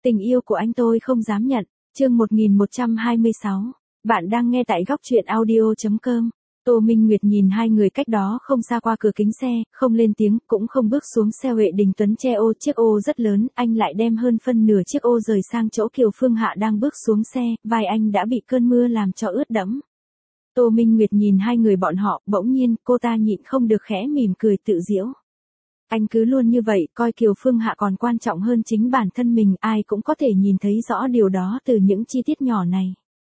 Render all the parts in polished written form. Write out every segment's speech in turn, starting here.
Tình yêu của anh tôi không dám nhận. Chương 1126. Bạn đang nghe tại góc truyện audio.com. Tô Minh Nguyệt nhìn hai người cách đó không xa qua cửa kính xe, không lên tiếng, cũng không bước xuống xe. Huệ Đình Tuấn che ô, chiếc ô rất lớn, anh lại đem hơn phân nửa chiếc ô rời sang chỗ Kiều Phương Hạ đang bước xuống xe, vai anh đã bị cơn mưa làm cho ướt đẫm. Tô Minh Nguyệt nhìn hai người bọn họ, bỗng nhiên, cô ta nhịn không được khẽ mỉm cười tự giễu. Anh cứ luôn như vậy, coi Kiều Phương Hạ còn quan trọng hơn chính bản thân mình, ai cũng có thể nhìn thấy rõ điều đó từ những chi tiết nhỏ này.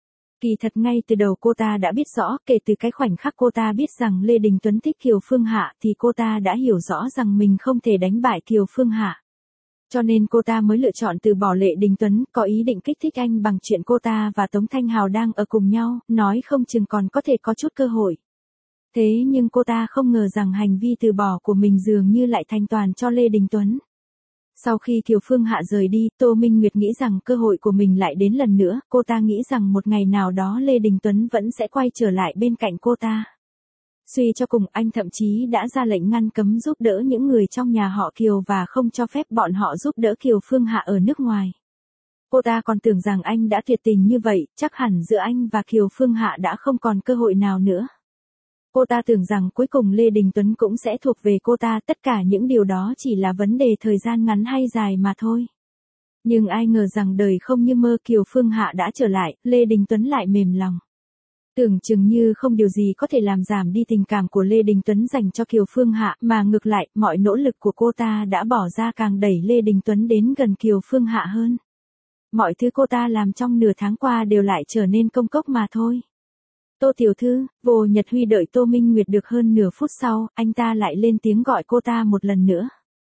Kỳ thật ngay từ đầu cô ta đã biết rõ, kể từ cái khoảnh khắc cô ta biết rằng Lê Đình Tuấn thích Kiều Phương Hạ thì cô ta đã hiểu rõ rằng mình không thể đánh bại Kiều Phương Hạ. Cho nên cô ta mới lựa chọn từ bỏ Lê Đình Tuấn, có ý định kích thích anh bằng chuyện cô ta và Tống Thanh Hào đang ở cùng nhau, nói không chừng còn có thể có chút cơ hội. Thế nhưng cô ta không ngờ rằng hành vi từ bỏ của mình dường như lại thành toàn cho Lê Đình Tuấn. Sau khi Kiều Phương Hạ rời đi, Tô Minh Nguyệt nghĩ rằng cơ hội của mình lại đến lần nữa, cô ta nghĩ rằng một ngày nào đó Lê Đình Tuấn vẫn sẽ quay trở lại bên cạnh cô ta. Suy cho cùng, anh thậm chí đã ra lệnh ngăn cấm giúp đỡ những người trong nhà họ Kiều và không cho phép bọn họ giúp đỡ Kiều Phương Hạ ở nước ngoài. Cô ta còn tưởng rằng anh đã tuyệt tình như vậy, chắc hẳn giữa anh và Kiều Phương Hạ đã không còn cơ hội nào nữa. Cô ta tưởng rằng cuối cùng Lê Đình Tuấn cũng sẽ thuộc về cô ta, tất cả những điều đó chỉ là vấn đề thời gian ngắn hay dài mà thôi. Nhưng ai ngờ rằng đời không như mơ, Kiều Phương Hạ đã trở lại, Lê Đình Tuấn lại mềm lòng. Tưởng chừng như không điều gì có thể làm giảm đi tình cảm của Lê Đình Tuấn dành cho Kiều Phương Hạ, mà ngược lại, mọi nỗ lực của cô ta đã bỏ ra càng đẩy Lê Đình Tuấn đến gần Kiều Phương Hạ hơn. Mọi thứ cô ta làm trong nửa tháng qua đều lại trở nên công cốc mà thôi. Tô tiểu thư, Vô Nhật Huy đợi Tô Minh Nguyệt được hơn nửa phút sau, anh ta lại lên tiếng gọi cô ta một lần nữa.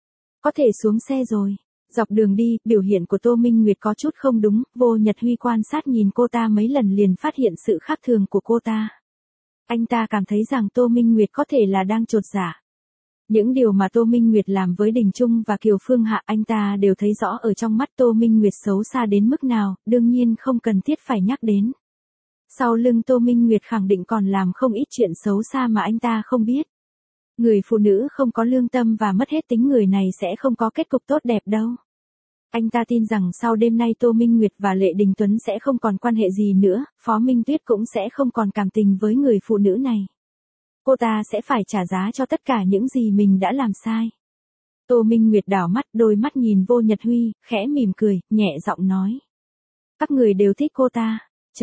Có thể xuống xe rồi. Dọc đường đi, biểu hiện của Tô Minh Nguyệt có chút không đúng, Vô Nhật Huy quan sát nhìn cô ta mấy lần liền phát hiện sự khác thường của cô ta. Anh ta cảm thấy rằng Tô Minh Nguyệt có thể là đang chột dạ. Những điều mà Tô Minh Nguyệt làm với Đình Trung và Kiều Phương Hạ anh ta đều thấy rõ ở trong mắt Tô Minh Nguyệt xấu xa đến mức nào, đương nhiên không cần thiết phải nhắc đến. Sau lưng Tô Minh Nguyệt khẳng định còn làm không ít chuyện xấu xa mà anh ta không biết. Người phụ nữ không có lương tâm và mất hết tính người này sẽ không có kết cục tốt đẹp đâu. Anh ta tin rằng sau đêm nay Tô Minh Nguyệt và Lê Đình Tuấn sẽ không còn quan hệ gì nữa, Phó Minh Tuyết cũng sẽ không còn cảm tình với người phụ nữ này. Cô ta sẽ phải trả giá cho tất cả những gì mình đã làm sai. Tô Minh Nguyệt đảo mắt, đôi mắt nhìn Vô Nhật Huy, khẽ mỉm cười, nhẹ giọng nói. Các người đều thích cô ta.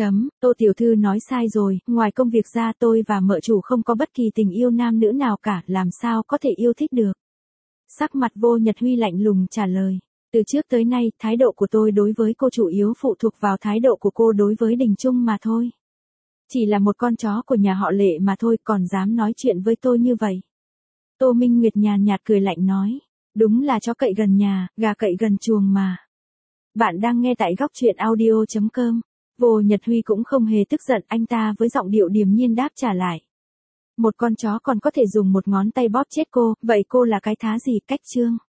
Tô tiểu thư nói sai rồi, ngoài công việc ra tôi và mợ chủ không có bất kỳ tình yêu nam nữ nào cả, làm sao có thể yêu thích được. Sắc mặt Vô Nhật Huy lạnh lùng trả lời. Từ trước tới nay, thái độ của tôi đối với cô chủ yếu phụ thuộc vào thái độ của cô đối với Đình Trung mà thôi. Chỉ là một con chó của nhà họ Lệ mà thôi, còn dám nói chuyện với tôi như vậy. Tô Minh Nguyệt nhàn nhạt cười lạnh nói. Đúng là chó cậy gần nhà, gà cậy gần chuồng mà. Bạn đang nghe tại góc truyện audio.com. Vô Nhật Huy cũng không hề tức giận, anh ta với giọng điệu điềm nhiên đáp trả lại. Một con chó còn có thể dùng một ngón tay bóp chết cô, vậy cô là cái thá gì, cách trương?